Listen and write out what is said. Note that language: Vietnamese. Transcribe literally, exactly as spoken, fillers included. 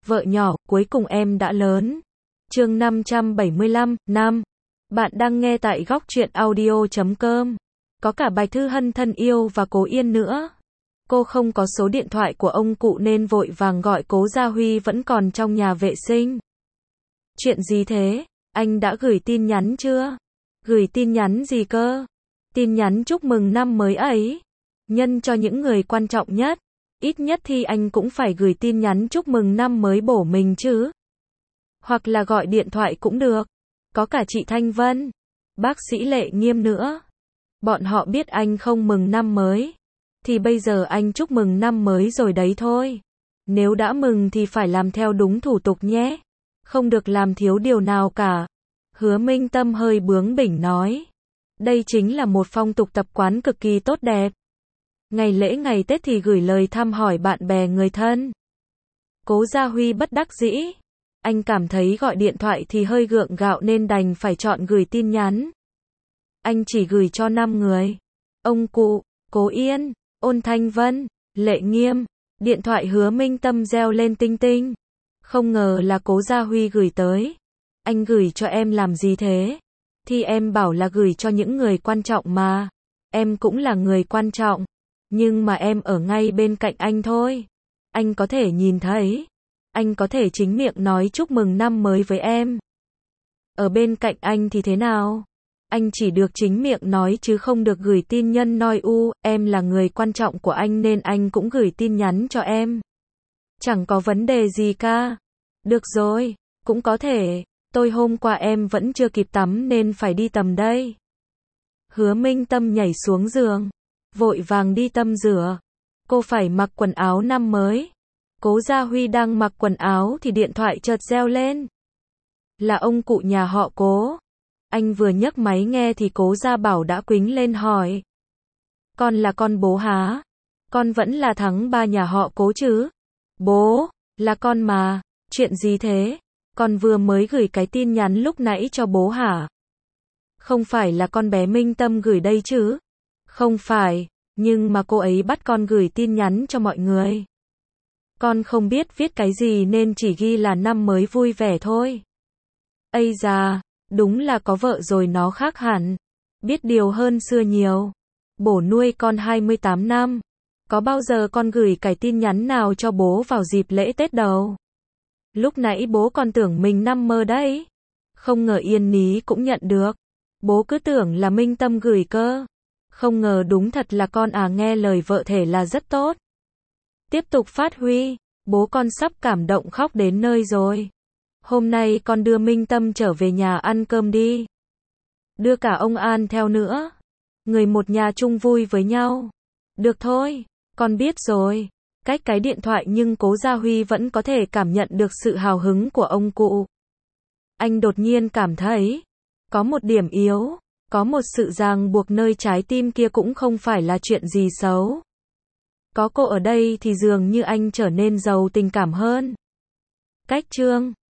Vợ nhỏ, cuối cùng em đã lớn. Chương năm trăm bảy mươi lăm, năm. Bạn đang nghe tại góc truyện audio chấm com. Có cả Bạch Thư Hân thân yêu và Cố Yên nữa. Cô không có số điện thoại của ông cụ nên vội vàng gọi Cố Gia Huy vẫn còn trong nhà vệ sinh. Chuyện gì thế? Anh đã gửi tin nhắn chưa? Gửi tin nhắn gì cơ? Tin nhắn chúc mừng năm mới ấy. Nhân cho những người quan trọng nhất. Ít nhất thì anh cũng phải gửi tin nhắn chúc mừng năm mới bổ mình chứ. Hoặc là gọi điện thoại cũng được. Có cả chị Thanh Vân, bác sĩ Lệ Nghiêm nữa. Bọn họ biết anh không mừng năm mới. Thì bây giờ anh chúc mừng năm mới rồi đấy thôi. Nếu đã mừng thì phải làm theo đúng thủ tục nhé. Không được làm thiếu điều nào cả. Hứa Minh Tâm hơi bướng bỉnh nói. Đây chính là một phong tục tập quán cực kỳ tốt đẹp. Ngày lễ ngày Tết thì gửi lời thăm hỏi bạn bè người thân. Cố Gia Huy bất đắc dĩ. Anh cảm thấy gọi điện thoại thì hơi gượng gạo nên đành phải chọn gửi tin nhắn. Anh chỉ gửi cho năm người. Ông cụ, Cố Yên, Ôn Thanh Vân, Lệ Nghiêm. Điện thoại Hứa Minh Tâm reo lên tinh tinh. Không ngờ là Cố Gia Huy gửi tới. Anh gửi cho em làm gì thế? Thì em bảo là gửi cho những người quan trọng mà. Em cũng là người quan trọng. Nhưng mà em ở ngay bên cạnh anh thôi. Anh có thể nhìn thấy. Anh có thể chính miệng nói chúc mừng năm mới với em. Ở bên cạnh anh thì thế nào? Anh chỉ được chính miệng nói chứ không được gửi tin nhân nói u, em là người quan trọng của anh nên anh cũng gửi tin nhắn cho em. Chẳng có vấn đề gì cả. Được rồi, cũng có thể. Tôi hôm qua em vẫn chưa kịp tắm nên phải đi tắm đây. Hứa Minh Tâm nhảy xuống giường. Vội vàng đi tắm rửa. Cô phải mặc quần áo năm mới. Cố Gia Huy đang mặc quần áo thì điện thoại chợt reo lên. Là ông cụ nhà họ Cố. Anh vừa nhấc máy nghe thì Cố Gia Bảo đã quýnh lên hỏi. Con là con bố hả? Con vẫn là thắng ba nhà họ Cố chứ? Bố, là con mà. Chuyện gì thế? Con vừa mới gửi cái tin nhắn lúc nãy cho bố hả? Không phải là con bé Minh Tâm gửi đây chứ? Không phải, nhưng mà cô ấy bắt con gửi tin nhắn cho mọi người. Con không biết viết cái gì nên chỉ ghi là năm mới vui vẻ thôi. Ây da, đúng là có vợ rồi nó khác hẳn. Biết điều hơn xưa nhiều. Bố nuôi con hai mươi tám năm. Có bao giờ con gửi cái tin nhắn nào cho bố vào dịp lễ Tết đâu. Lúc nãy bố còn tưởng mình nằm mơ đấy. Không ngờ Yên Ní cũng nhận được. Bố cứ tưởng là Minh Tâm gửi cơ. Không ngờ đúng thật là con à, nghe lời vợ thể là rất tốt. Tiếp tục phát huy, bố con sắp cảm động khóc đến nơi rồi. Hôm nay con đưa Minh Tâm trở về nhà ăn cơm đi. Đưa cả ông An theo nữa. Người một nhà chung vui với nhau. Được thôi, con biết rồi. Cách cái điện thoại nhưng Cố Gia Huy vẫn có thể cảm nhận được sự hào hứng của ông cụ. Anh đột nhiên cảm thấy, có một điểm yếu, có một sự ràng buộc nơi trái tim kia cũng không phải là chuyện gì xấu. Có cô ở đây thì dường như anh trở nên giàu tình cảm hơn. Cách chương